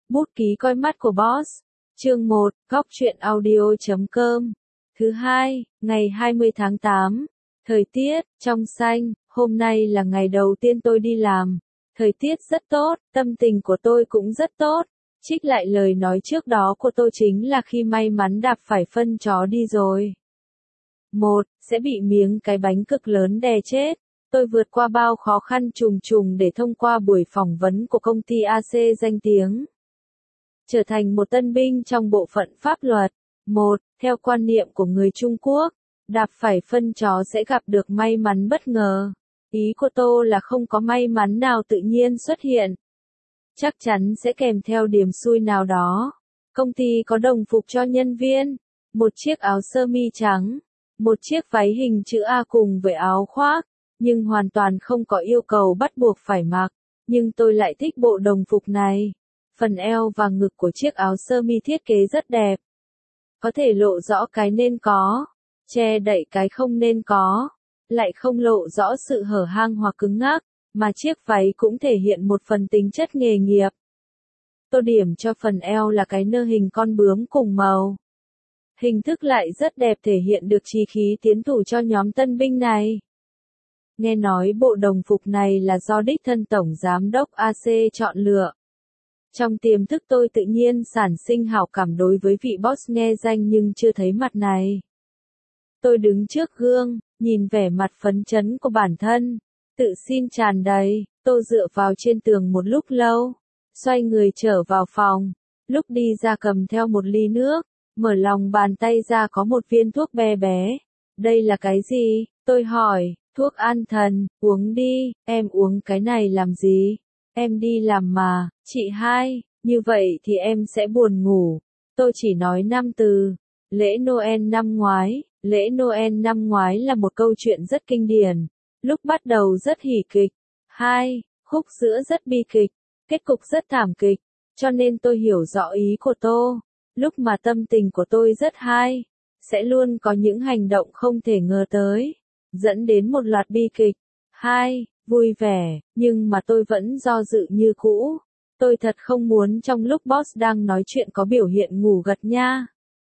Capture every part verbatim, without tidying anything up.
Bút ký coi mắt của boss. Chương một, góc truyện audio chấm com. Thứ hai, ngày hai mươi tháng tám. Thời tiết, trong xanh, hôm nay là ngày đầu tiên tôi đi làm. Thời tiết rất tốt, tâm tình của tôi cũng rất tốt. Trích lại lời nói trước đó của tôi chính là khi may mắn đạp phải phân chó đi rồi. Một, sẽ bị miếng cái bánh cực lớn đè chết. Tôi vượt qua bao khó khăn trùng trùng để thông qua buổi phỏng vấn của công ty a xê danh tiếng. Trở thành một tân binh trong bộ phận pháp luật. Một, theo quan niệm của người Trung Quốc, đạp phải phân chó sẽ gặp được may mắn bất ngờ. Ý của tôi là không có may mắn nào tự nhiên xuất hiện. Chắc chắn sẽ kèm theo điểm xui nào đó. Công ty có đồng phục cho nhân viên, một chiếc áo sơ mi trắng, một chiếc váy hình chữ A cùng với áo khoác, nhưng hoàn toàn không có yêu cầu bắt buộc phải mặc. Nhưng tôi lại thích bộ đồng phục này. Phần eo và ngực của chiếc áo sơ mi thiết kế rất đẹp. Có thể lộ rõ cái nên có, che đậy cái không nên có, lại không lộ rõ sự hở hang hoặc cứng ngắc, mà chiếc váy cũng thể hiện một phần tính chất nghề nghiệp. Tô điểm cho phần eo là cái nơ hình con bướm cùng màu. Hình thức lại rất đẹp, thể hiện được chí khí tiến thủ cho nhóm tân binh này. Nghe nói bộ đồng phục này là do đích thân Tổng Giám đốc a xê chọn lựa. Trong tiềm thức tôi tự nhiên sản sinh hảo cảm đối với vị boss nghe danh nhưng chưa thấy mặt này. Tôi đứng trước gương, nhìn vẻ mặt phấn chấn của bản thân, tự tin tràn đầy. Tôi dựa vào trên tường một lúc lâu, xoay người trở vào phòng. Lúc đi ra cầm theo một ly nước, mở lòng bàn tay ra có một viên thuốc bé bé. Đây là cái gì? Tôi hỏi. Thuốc an thần, uống đi. Em uống cái này làm gì? Em đi làm mà, chị hai, như vậy thì em sẽ buồn ngủ. Tôi chỉ nói năm từ. Lễ Noel năm ngoái, lễ Noel năm ngoái là một câu chuyện rất kinh điển. Lúc bắt đầu rất hỉ kịch. Hai, khúc giữa rất bi kịch. Kết cục rất thảm kịch. Cho nên tôi hiểu rõ ý của Tô. Lúc mà tâm tình của tôi rất high, sẽ luôn có những hành động không thể ngờ tới, dẫn đến một loạt bi kịch. Hai, vui vẻ, nhưng mà tôi vẫn do dự như cũ. Tôi thật không muốn trong lúc boss đang nói chuyện có biểu hiện ngủ gật nha.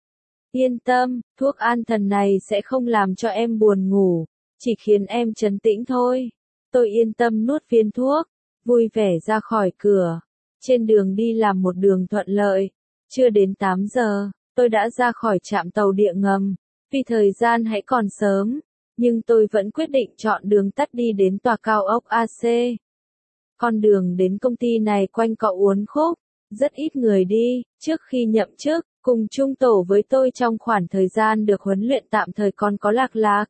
Yên tâm, thuốc an thần này sẽ không làm cho em buồn ngủ, chỉ khiến em trấn tĩnh thôi. Tôi yên tâm nuốt viên thuốc, vui vẻ ra khỏi cửa. Trên đường đi làm một đường thuận lợi. Chưa đến tám giờ, tôi đã ra khỏi trạm tàu điện ngầm. Vì thời gian hãy còn sớm, nhưng tôi vẫn quyết định chọn đường tắt đi đến tòa cao ốc a xê. Con đường đến công ty này quanh co uốn khúc, rất ít người đi. Trước khi nhậm chức, cùng chung tổ với tôi trong khoảng thời gian được huấn luyện tạm thời còn có Lạc Lạc.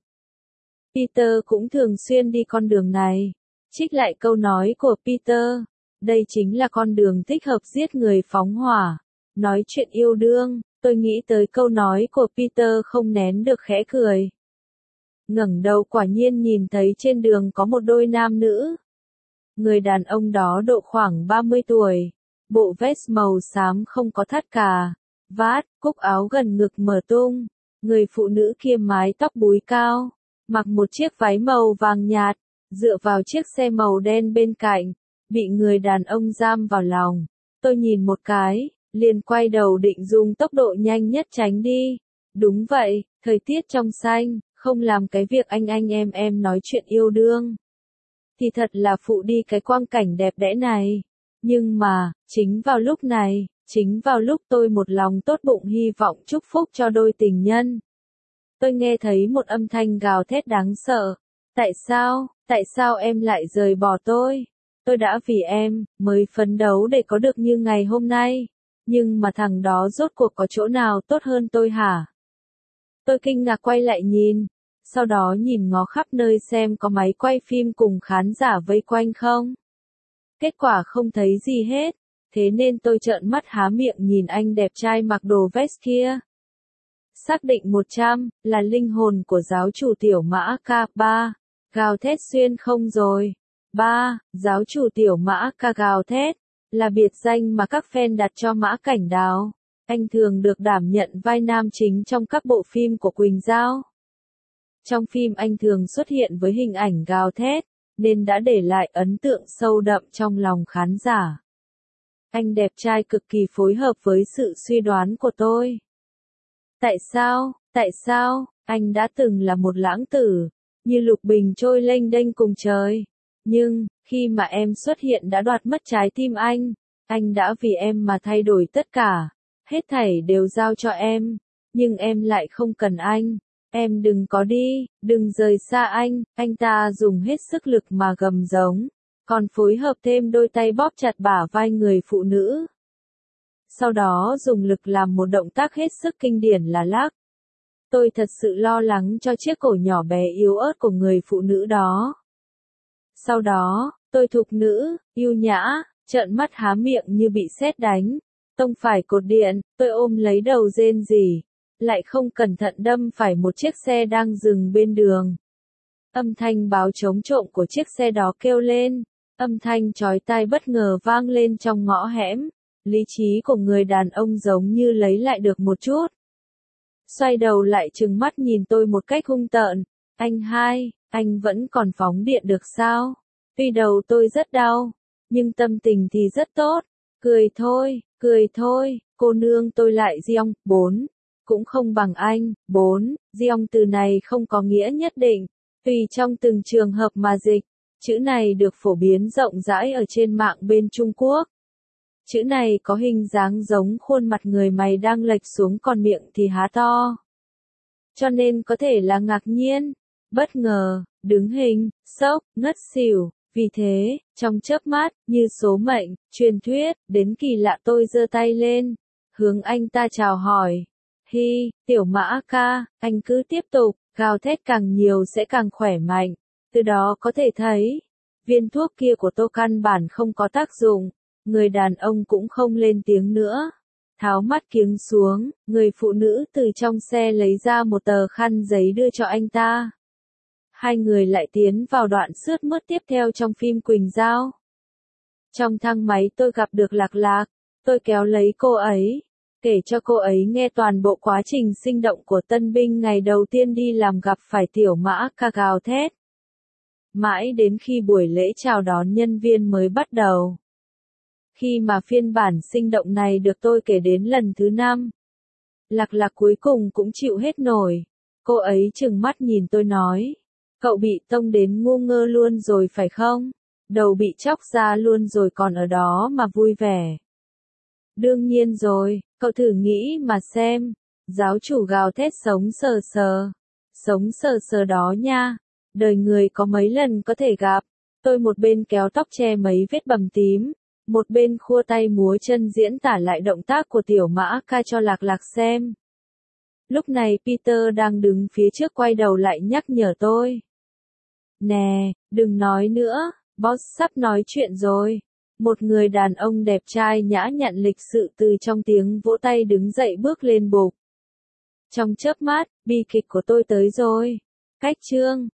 Peter cũng thường xuyên đi con đường này. Trích lại câu nói của Peter, đây chính là con đường thích hợp giết người phóng hỏa. Nói chuyện yêu đương, tôi nghĩ tới câu nói của Peter không nén được khẽ cười. Ngẩng đầu quả nhiên nhìn thấy trên đường có một đôi nam nữ. Người đàn ông đó độ khoảng ba mươi tuổi, bộ vest màu xám không có thắt cà vát, cúc áo gần ngực mở tung. Người phụ nữ kia mái tóc búi cao, mặc một chiếc váy màu vàng nhạt, dựa vào chiếc xe màu đen bên cạnh, bị người đàn ông giam vào lòng. Tôi nhìn một cái, liền quay đầu định dùng tốc độ nhanh nhất tránh đi. Đúng vậy, thời tiết trong xanh, không làm cái việc anh anh em em nói chuyện yêu đương. Thì thật là phụ đi cái quang cảnh đẹp đẽ này. Nhưng mà, chính vào lúc này, chính vào lúc tôi một lòng tốt bụng hy vọng chúc phúc cho đôi tình nhân, tôi nghe thấy một âm thanh gào thét đáng sợ. Tại sao, tại sao em lại rời bỏ tôi? Tôi đã vì em, mới phấn đấu để có được như ngày hôm nay. Nhưng mà thằng đó rốt cuộc có chỗ nào tốt hơn tôi hả? Tôi kinh ngạc quay lại nhìn, sau đó nhìn ngó khắp nơi xem có máy quay phim cùng khán giả vây quanh không. Kết quả không thấy gì hết, thế nên tôi trợn mắt há miệng nhìn anh đẹp trai mặc đồ vest kia. Xác định một trăm, là linh hồn của giáo chủ tiểu mã ca. Ba, gào thét xuyên không rồi. Ba, giáo chủ tiểu mã ca gào thét, là biệt danh mà các fan đặt cho Mã Cảnh Đào. Anh thường được đảm nhận vai nam chính trong các bộ phim của Quỳnh Giao. Trong phim anh thường xuất hiện với hình ảnh gào thét, nên đã để lại ấn tượng sâu đậm trong lòng khán giả. Anh đẹp trai cực kỳ phối hợp với sự suy đoán của tôi. Tại sao, tại sao, anh đã từng là một lãng tử, như lục bình trôi lênh đênh cùng trời. Nhưng, khi mà em xuất hiện đã đoạt mất trái tim anh, anh đã vì em mà thay đổi tất cả, hết thảy đều giao cho em, nhưng em lại không cần anh. Em đừng có đi, đừng rời xa anh, anh ta dùng hết sức lực mà gầm giống, còn phối hợp thêm đôi tay bóp chặt bả vai người phụ nữ. Sau đó dùng lực làm một động tác hết sức kinh điển là lắc. Tôi thật sự lo lắng cho chiếc cổ nhỏ bé yếu ớt của người phụ nữ đó. Sau đó, tôi thục nữ, yêu nhã, trợn mắt há miệng như bị sét đánh, tông phải cột điện, tôi ôm lấy đầu rên rỉ, lại không cẩn thận đâm phải một chiếc xe đang dừng bên đường. Âm thanh báo chống trộm của chiếc xe đó kêu lên, âm thanh chói tai bất ngờ vang lên trong ngõ hẻm, lý trí của người đàn ông giống như lấy lại được một chút. Xoay đầu lại trừng mắt nhìn tôi một cách hung tợn, anh hai, anh vẫn còn phóng điện được sao? Tuy đầu tôi rất đau, nhưng tâm tình thì rất tốt, cười thôi, cười thôi, cô nương tôi lại giong, bốn, cũng không bằng anh, bốn, giong từ này không có nghĩa nhất định, tùy trong từng trường hợp mà dịch, chữ này được phổ biến rộng rãi ở trên mạng bên Trung Quốc. Chữ này có hình dáng giống khuôn mặt người mày đang lệch xuống còn miệng thì há to. Cho nên có thể là ngạc nhiên, bất ngờ, đứng hình, sốc, ngất xỉu. Vì thế, trong chớp mắt, như số mệnh, truyền thuyết, đến kỳ lạ tôi giơ tay lên, hướng anh ta chào hỏi. Hi, tiểu mã ca, anh cứ tiếp tục, gào thét càng nhiều sẽ càng khỏe mạnh. Từ đó có thể thấy, viên thuốc kia của tôi căn bản không có tác dụng, người đàn ông cũng không lên tiếng nữa. Tháo mắt kiếng xuống, người phụ nữ từ trong xe lấy ra một tờ khăn giấy đưa cho anh ta. Hai người lại tiến vào đoạn sướt mướt tiếp theo trong phim Quỳnh Giao. Trong thang máy tôi gặp được Lạc Lạc, tôi kéo lấy cô ấy, kể cho cô ấy nghe toàn bộ quá trình sinh động của tân binh ngày đầu tiên đi làm gặp phải tiểu mã ca gào thét. Mãi đến khi buổi lễ chào đón nhân viên mới bắt đầu. Khi mà phiên bản sinh động này được tôi kể đến lần thứ năm, Lạc Lạc cuối cùng cũng chịu hết nổi. Cô ấy trừng mắt nhìn tôi nói, cậu bị tông đến ngu ngơ luôn rồi phải không? Đầu bị chóc ra luôn rồi còn ở đó mà vui vẻ. Đương nhiên rồi, cậu thử nghĩ mà xem. Giáo chủ gào thét sống sờ sờ. Sống sờ sờ đó nha. Đời người có mấy lần có thể gặp. Tôi một bên kéo tóc che mấy vết bầm tím, một bên khua tay múa chân diễn tả lại động tác của tiểu mã ca cho Lạc Lạc xem. Lúc này Peter đang đứng phía trước quay đầu lại nhắc nhở tôi. Nè, đừng nói nữa, boss sắp nói chuyện rồi. Một người đàn ông đẹp trai nhã nhặn lịch sự từ trong tiếng vỗ tay đứng dậy bước lên bục. Trong chớp mắt, bi kịch của tôi tới rồi. Cách chương